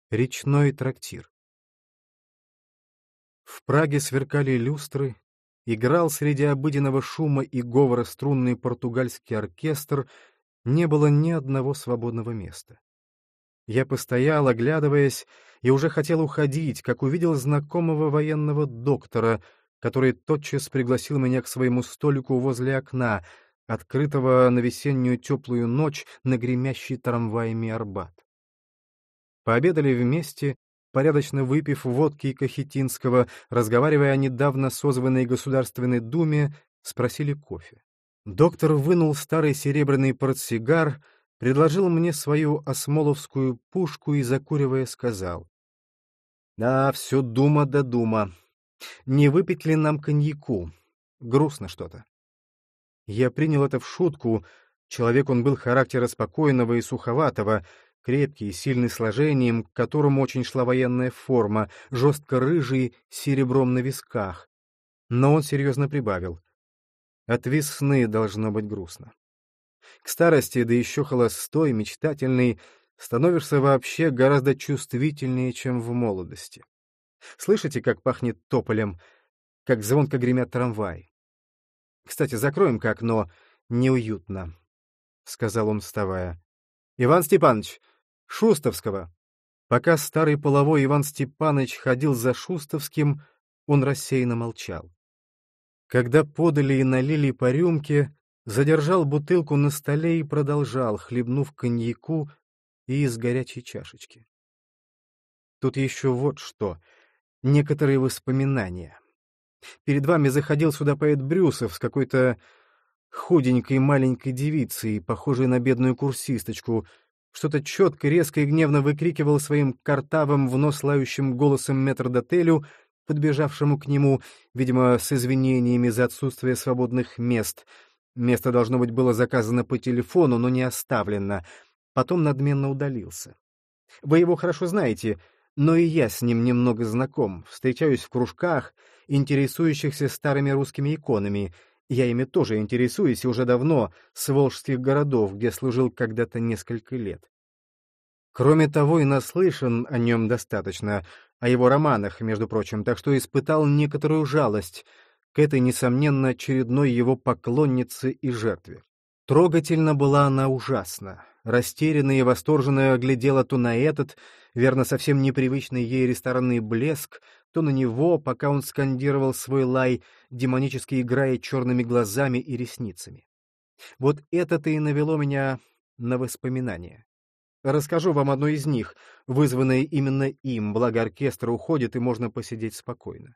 Речной трактир. В Праге сверкали люстры, играл среди обыденного шума и говора струнный португальский оркестр, не было ни одного свободного места. Я постоял, оглядываясь, и уже хотел уходить, как увидел знакомого военного доктора, который тотчас пригласил меня к своему столику возле окна, открытого на весеннюю теплую ночь на гремящий трамваями Арбат. Пообедали вместе, порядочно выпив водки и Кахетинского, разговаривая о недавно созванной Государственной Думе, спросили кофе. Доктор вынул старый серебряный портсигар, предложил мне свою осмоловскую пушку и, закуривая, сказал: «Да, все дума да дума. Не выпить ли нам коньяку? Грустно что-то». Я принял это в шутку. Человек он был характера спокойного и суховатого, крепкий, сильный сложением, к которому очень шла военная форма, жестко рыжий, с серебром на висках. Но он серьезно прибавил: «От весны должно быть грустно. К старости, да еще холостой, мечтательный, становишься вообще гораздо чувствительнее, чем в молодости. Слышите, как пахнет тополем, как звонко гремят трамваи? Кстати, закроем-ка окно, неуютно», — сказал он, вставая. «Иван Степанович, Шустовского». Пока старый половой Иван Степанович ходил за Шустовским, он рассеянно молчал. Когда подали и налили по рюмке, задержал бутылку на столе и продолжал, хлебнув коньяку и из горячей чашечки. Тут еще вот что, некоторые воспоминания. Перед вами заходил сюда поэт Брюсов с какой-то худенькой маленькой девицей, похожей на бедную курсисточку, что-то четко, резко и гневно выкрикивал своим картавым, в нос лающим голосом метрдотелю, подбежавшему к нему, видимо, с извинениями за отсутствие свободных мест. Место, должно быть, было заказано по телефону, но не оставлено. Потом надменно удалился. Вы его хорошо знаете, но и я с ним немного знаком, встречаюсь в кружках, интересующихся старыми русскими иконами. Я ими тоже интересуюсь и уже давно, с волжских городов, где служил когда-то несколько лет. Кроме того, и наслышан о нем достаточно, о его романах, между прочим, так что испытал некоторую жалость к этой, несомненно, очередной его поклоннице и жертве. Трогательно была она ужасно. Растерянная и восторженно глядела то на этот, верно, совсем непривычный ей ресторанный блеск, то на него, пока он скандировал свой лай, демонически играя черными глазами и ресницами. Вот это-то и навело меня на воспоминания. Расскажу вам одно из них, вызванное именно им, благо оркестр уходит и можно посидеть спокойно.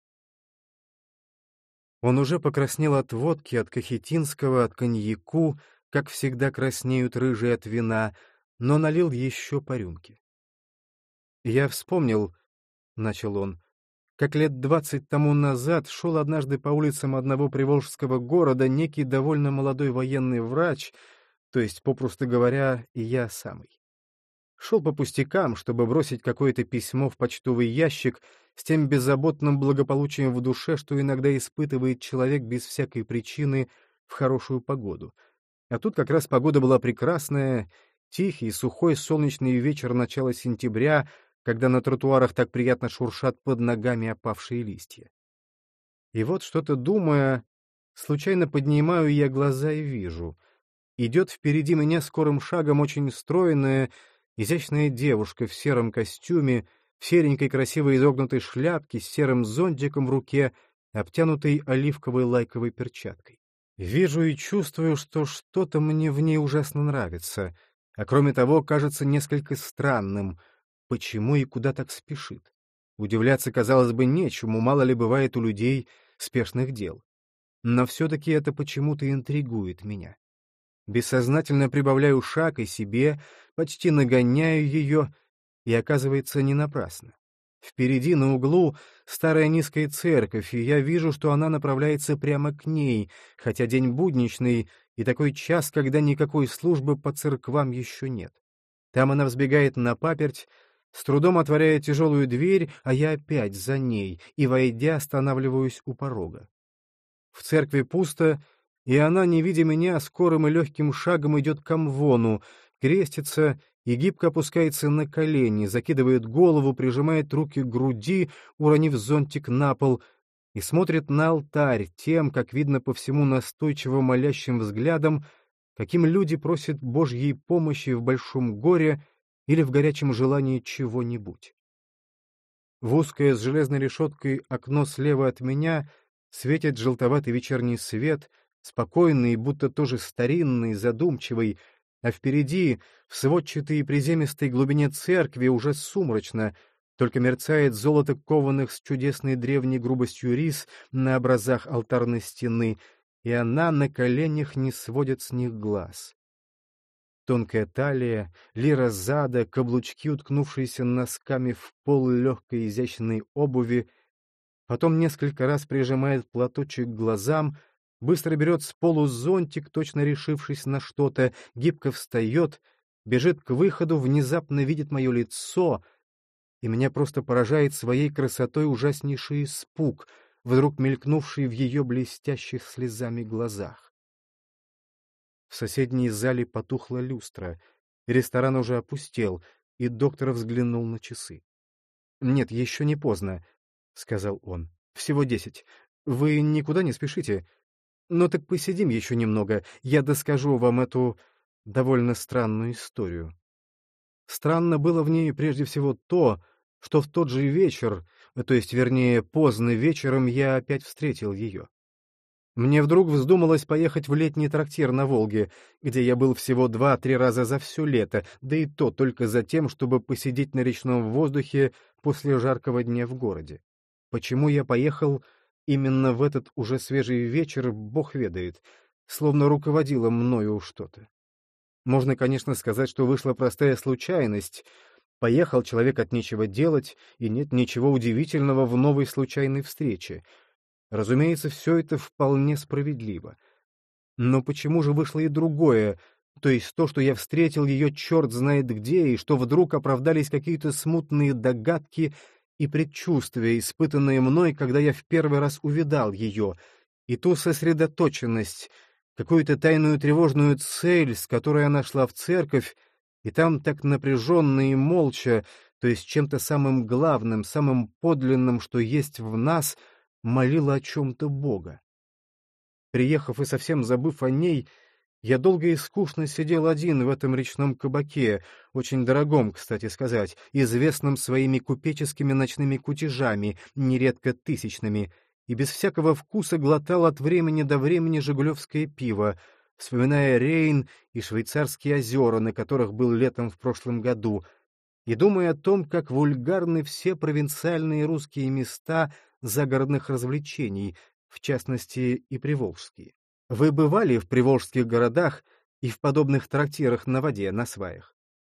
Он уже покраснел от водки, от Кахетинского, от коньяку, как всегда краснеют рыжие от вина, но налил еще по рюмке. «Я вспомнил, — начал он, — как лет 20 тому назад шел однажды по улицам одного приволжского города некий довольно молодой военный врач, то есть, попросту говоря, и я самый. Шел по пустякам, чтобы бросить какое-то письмо в почтовый ящик с тем беззаботным благополучием в душе, что иногда испытывает человек без всякой причины в хорошую погоду. А тут как раз погода была прекрасная, тихий, сухой, солнечный вечер начала сентября, когда на тротуарах так приятно шуршат под ногами опавшие листья. И вот, что-то думая, случайно поднимаю я глаза и вижу. Идет впереди меня скорым шагом очень стройная, изящная девушка в сером костюме, в серенькой красивой изогнутой шляпке с серым зонтиком в руке, обтянутой оливковой лайковой перчаткой. Вижу и чувствую, что что-то мне в ней ужасно нравится, а кроме того, кажется несколько странным, почему и куда так спешит. Удивляться, казалось бы, нечему, мало ли бывает у людей спешных дел. Но все-таки это почему-то интригует меня. Бессознательно прибавляю шаг и себе, почти нагоняю ее, и оказывается не напрасно. Впереди на углу старая низкая церковь, и я вижу, что она направляется прямо к ней, хотя день будничный и такой час, когда никакой службы по церквам еще нет. Там она взбегает на паперть, с трудом отворяя тяжелую дверь, а я опять за ней, и, войдя, останавливаюсь у порога. В церкви пусто, и она, не видя меня, скорым и легким шагом идет к амвону, крестится и гибко опускается на колени, закидывает голову, прижимает руки к груди, уронив зонтик на пол, и смотрит на алтарь тем, как видно по всему настойчиво молящим взглядом, каким люди просят Божьей помощи в большом горе или в горячем желании чего-нибудь. В узкое с железной решеткой окно слева от меня светит желтоватый вечерний свет, спокойный, будто тоже старинный, задумчивый, а впереди, в сводчатой и приземистой глубине церкви, уже сумрачно, только мерцает золото кованых с чудесной древней грубостью рис на образах алтарной стены, и она на коленях не сводит с них глаз. Тонкая талия, лира зада, каблучки, уткнувшиеся носками в пол легкой изящной обуви, потом несколько раз прижимает платочек к глазам, быстро берет с полу зонтик, точно решившись на что-то, гибко встает, бежит к выходу, внезапно видит мое лицо, и меня просто поражает своей красотой ужаснейший испуг, вдруг мелькнувший в ее блестящих слезами глазах. В соседней зале потухла люстра, ресторан уже опустел, и доктор взглянул на часы. — Нет, еще не поздно, — сказал он. — Всего 10. Вы никуда не спешите? Ну так посидим еще немного, я доскажу вам эту довольно странную историю. Странно было в ней прежде всего то, что в тот же вечер, то есть, вернее, поздно вечером, я опять встретил ее. Мне вдруг вздумалось поехать в летний трактир на Волге, где я был всего 2-3 раза за все лето, да и то только за тем, чтобы посидеть на речном воздухе после жаркого дня в городе. Почему я поехал именно в этот уже свежий вечер, Бог ведает, словно руководило мною что-то. Можно, конечно, сказать, что вышла простая случайность. Поехал человек от нечего делать, и нет ничего удивительного в новой случайной встрече. Разумеется, все это вполне справедливо. Но почему же вышло и другое, то есть то, что я встретил ее черт знает где, и что вдруг оправдались какие-то смутные догадки и предчувствия, испытанные мной, когда я в первый раз увидал ее, и ту сосредоточенность, какую-то тайную тревожную цель, с которой она шла в церковь, и там так напряженно и молча, то есть чем-то самым главным, самым подлинным, что есть в нас — молила о чем-то Бога. Приехав и совсем забыв о ней, я долго и скучно сидел один в этом речном кабаке, очень дорогом, кстати сказать, известном своими купеческими ночными кутежами, нередко тысячными, и без всякого вкуса глотал от времени до времени жигулевское пиво, вспоминая Рейн и швейцарские озера, на которых был летом в прошлом году, и думая о том, как вульгарны все провинциальные русские места загородных развлечений, в частности и приволжские. Вы бывали в приволжских городах и в подобных трактирах на воде, на сваях?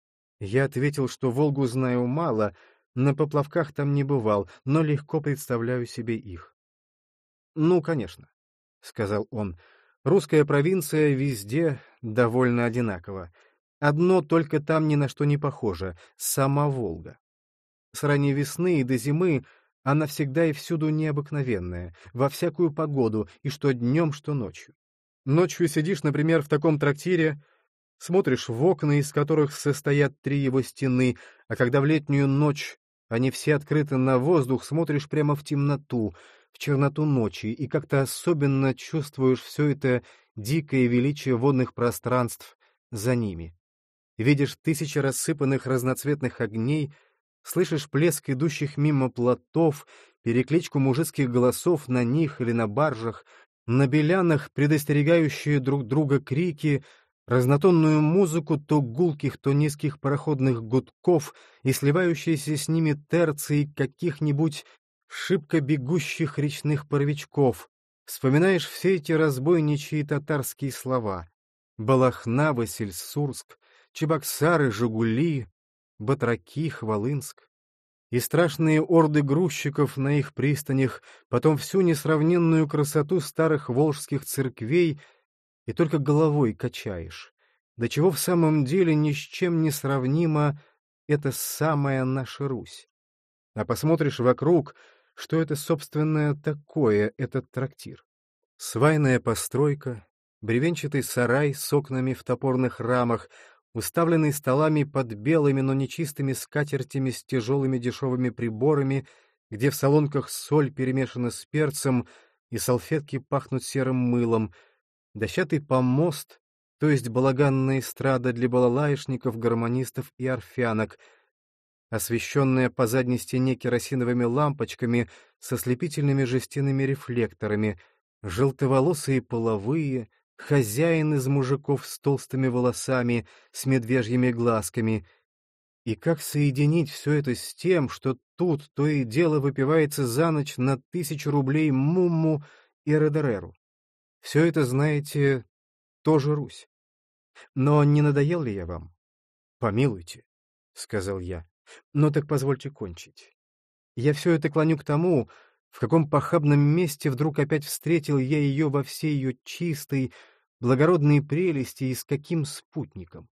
Я ответил, что Волгу знаю мало, на поплавках там не бывал, но легко представляю себе их. «Ну, конечно», — сказал он, — «русская провинция везде довольно одинакова. Одно только там ни на что не похоже — сама Волга. С ранней весны и до зимы она всегда и всюду необыкновенная, во всякую погоду, и что днем, что ночью. Ночью сидишь, например, в таком трактире, смотришь в окна, из которых состоят 3 его стены, а когда в летнюю ночь они все открыты на воздух, смотришь прямо в темноту, в черноту ночи, и как-то особенно чувствуешь все это дикое величие водных пространств за ними. Видишь тысячи рассыпанных разноцветных огней, слышишь плеск идущих мимо плотов, перекличку мужицких голосов на них или на баржах, на белянах предостерегающие друг друга крики, разнотонную музыку то гулких, то низких пароходных гудков и сливающиеся с ними терции каких-нибудь шибко бегущих речных паровичков. Вспоминаешь все эти разбойничьи татарские слова: Балахна, Васильсурск, Чебоксары, Жигули, Батраки, Хвалынск, и страшные орды грузчиков на их пристанях, потом всю несравненную красоту старых волжских церквей, и только головой качаешь. До чего в самом деле ни с чем не сравнима эта самая наша Русь. А посмотришь вокруг, что это, собственно, такое, этот трактир. Свайная постройка, бревенчатый сарай с окнами в топорных рамах, уставленный столами под белыми, но нечистыми скатертями с тяжелыми дешевыми приборами, где в солонках соль перемешана с перцем и салфетки пахнут серым мылом, дощатый помост, то есть балаганная эстрада для балалаишников, гармонистов и орфянок, освещенная по задней стене керосиновыми лампочками со слепительными жестяными рефлекторами, желтоволосые половые, хозяин из мужиков с толстыми волосами, с медвежьими глазками. И как соединить все это с тем, что тут то и дело выпивается за ночь на 1000 рублей мумму и редереру? Все это, знаете, тоже Русь. Но не надоел ли я вам? Помилуйте, — сказал я. Ну так позвольте кончить. Я все это клоню к тому, в каком похабном месте вдруг опять встретил я ее во всей ее чистой, благородной прелести и с каким спутником.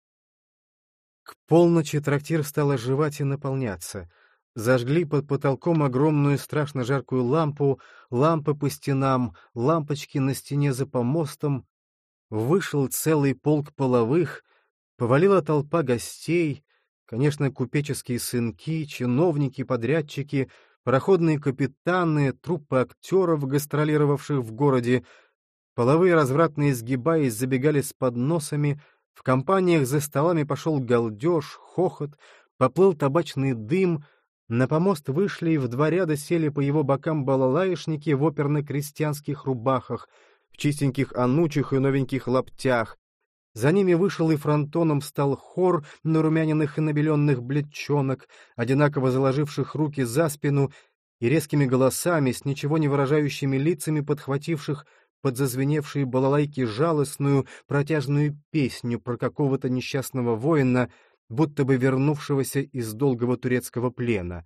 К полночи трактир стал оживать и наполняться. Зажгли под потолком огромную страшно жаркую лампу, лампы по стенам, лампочки на стене за помостом. Вышел целый полк половых, повалила толпа гостей, конечно, купеческие сынки, чиновники, подрядчики, пароходные капитаны, труппы актеров, гастролировавших в городе. Половые развратно изгибаясь забегали с подносами, в компаниях за столами пошел галдеж, хохот, поплыл табачный дым, на помост вышли и в 2 ряда сели по его бокам балалаишники в оперно-крестьянских рубахах, в чистеньких анучих и новеньких лаптях. За ними вышел и фронтоном стал хор нарумяненных и набеленных бледчонок, одинаково заложивших руки за спину и резкими голосами, с ничего не выражающими лицами подхвативших под зазвеневшие балалайки жалостную, протяжную песню про какого-то несчастного воина, будто бы вернувшегося из долгого турецкого плена.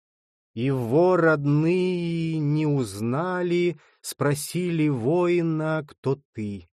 «Его родные не узнали, спросили воина, кто ты».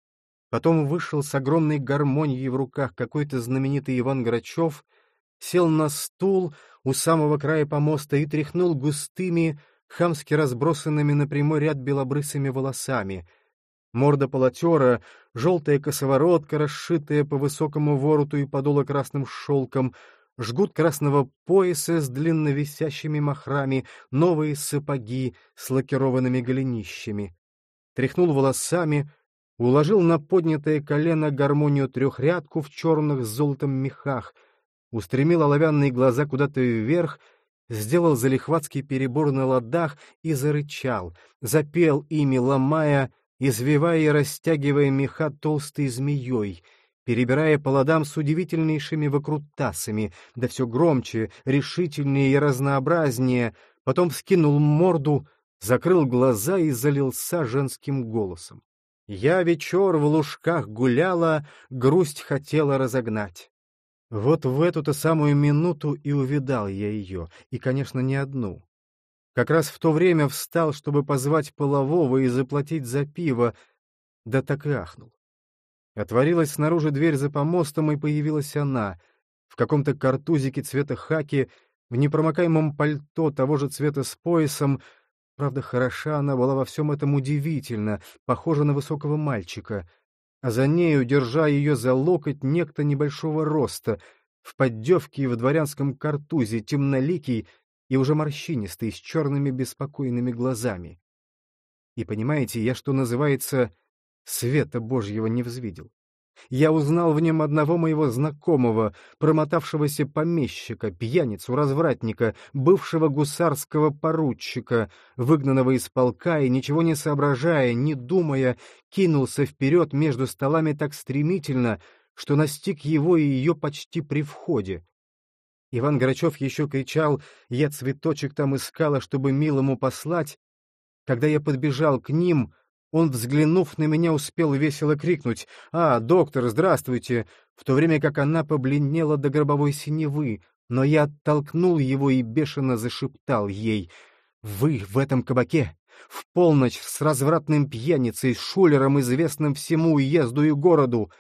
Потом вышел с огромной гармонией в руках какой-то знаменитый Иван Грачев, сел на стул у самого края помоста и тряхнул густыми, хамски разбросанными на прямой ряд белобрысыми волосами. Морда полотера, желтая косоворотка, расшитая по высокому вороту и подола красным шелком, жгут красного пояса с длинно висящими махрами, новые сапоги с лакированными голенищами. Тряхнул волосами, уложил на поднятое колено гармонию трехрядку в черных с золотом мехах, устремил оловянные глаза куда-то вверх, сделал залихватский перебор на ладах и зарычал, запел ими, ломая, извивая и растягивая меха толстой змеей, перебирая по ладам с удивительнейшими выкрутасами, да все громче, решительнее и разнообразнее, потом вскинул морду, закрыл глаза и залился женским голосом. Я вечер в лужках гуляла, грусть хотела разогнать. Вот в эту-то самую минуту и увидал я ее, и, конечно, не одну. Как раз в то время встал, чтобы позвать полового и заплатить за пиво, да так и ахнул. Отворилась снаружи дверь за помостом, и появилась она, в каком-то картузике цвета хаки, в непромокаемом пальто того же цвета с поясом. Правда, хороша она была во всем этом удивительно, похожа на высокого мальчика. А за нею, держа ее за локоть, некто небольшого роста, в поддевке и в дворянском картузе, темноликий и уже морщинистый, с черными беспокойными глазами. И понимаете, я, что называется, света Божьего не взвидел. Я узнал в нем одного моего знакомого, промотавшегося помещика, пьяницу, развратника, бывшего гусарского поручика, выгнанного из полка и, ничего не соображая, не думая, кинулся вперед между столами так стремительно, что настиг его и ее почти при входе. Иван Грачев еще кричал: «Я цветочек там искала, чтобы милому послать». Когда я подбежал к ним, он, взглянув на меня, успел весело крикнуть: «А, доктор, здравствуйте!», в то время как она побледнела до гробовой синевы, но я оттолкнул его и бешено зашептал ей: «Вы в этом кабаке в полночь с развратным пьяницей, с шулером, известным всему уезду и городу».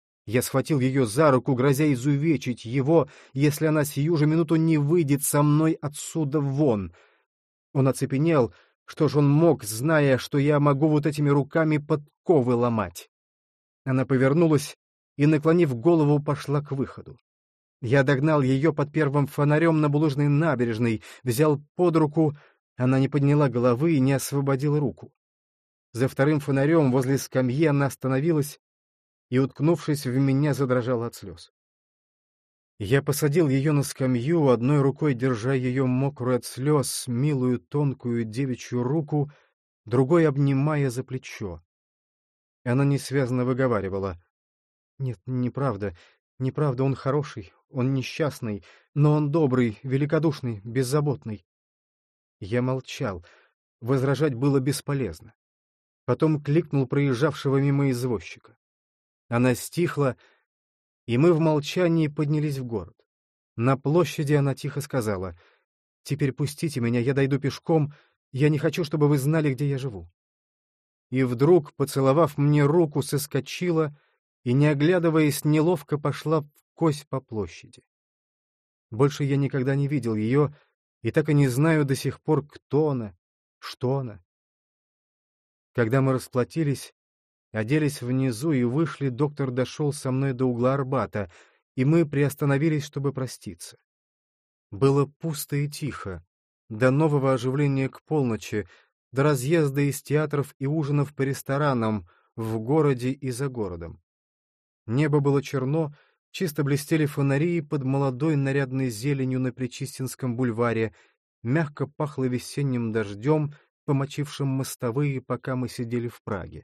Я схватил ее за руку, грозя изувечить его, если она сию же минуту не выйдет со мной отсюда вон. Он оцепенел. Что ж он мог, зная, что я могу вот этими руками подковы ломать? Она повернулась и, наклонив голову, пошла к выходу. Я догнал ее под первым фонарем на булыжной набережной, взял под руку, она не подняла головы и не освободила руку. За вторым фонарем возле скамьи она остановилась и, уткнувшись в меня, задрожала от слез. Я посадил ее на скамью, одной рукой держа ее мокрую от слез, милую тонкую девичью руку, другой обнимая за плечо. Она несвязно выговаривала: «Нет, неправда, неправда, он хороший, он несчастный, но он добрый, великодушный, беззаботный». Я молчал, возражать было бесполезно. Потом кликнул проезжавшего мимо извозчика. Она стихла, и мы в молчании поднялись в город. На площади она тихо сказала: «Теперь пустите меня, я дойду пешком, я не хочу, чтобы вы знали, где я живу». И вдруг, поцеловав мне руку, соскочила и, не оглядываясь, неловко пошла вкось по площади. Больше я никогда не видел ее, и так и не знаю до сих пор, кто она, что она. Когда мы расплатились, оделись внизу и вышли, доктор дошел со мной до угла Арбата, и мы приостановились, чтобы проститься. Было пусто и тихо, до нового оживления к полночи, до разъезда из театров и ужинов по ресторанам в городе и за городом. Небо было черно, чисто блестели фонари под молодой нарядной зеленью на Пречистинском бульваре, мягко пахло весенним дождем, помочившим мостовые, пока мы сидели в Праге.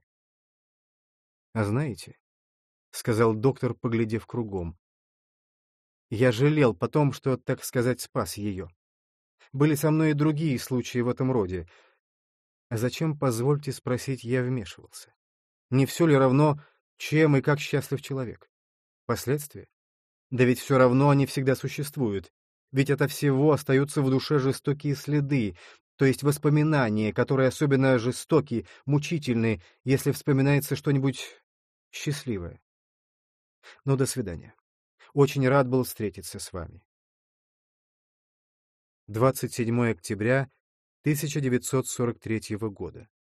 «А знаете, — сказал доктор, поглядев кругом, — я жалел потом, что, так сказать, спас ее. Были со мной и другие случаи в этом роде. А зачем, позвольте спросить, я вмешивался? Не все ли равно, чем и как счастлив человек? Последствия? Да ведь все равно они всегда существуют. Ведь ото всего остаются в душе жестокие следы, то есть воспоминания, которые особенно жестоки, мучительны, если вспоминается что-нибудь счастливое. Ну, до свидания. Очень рад был встретиться с вами. 27 октября 1943 года.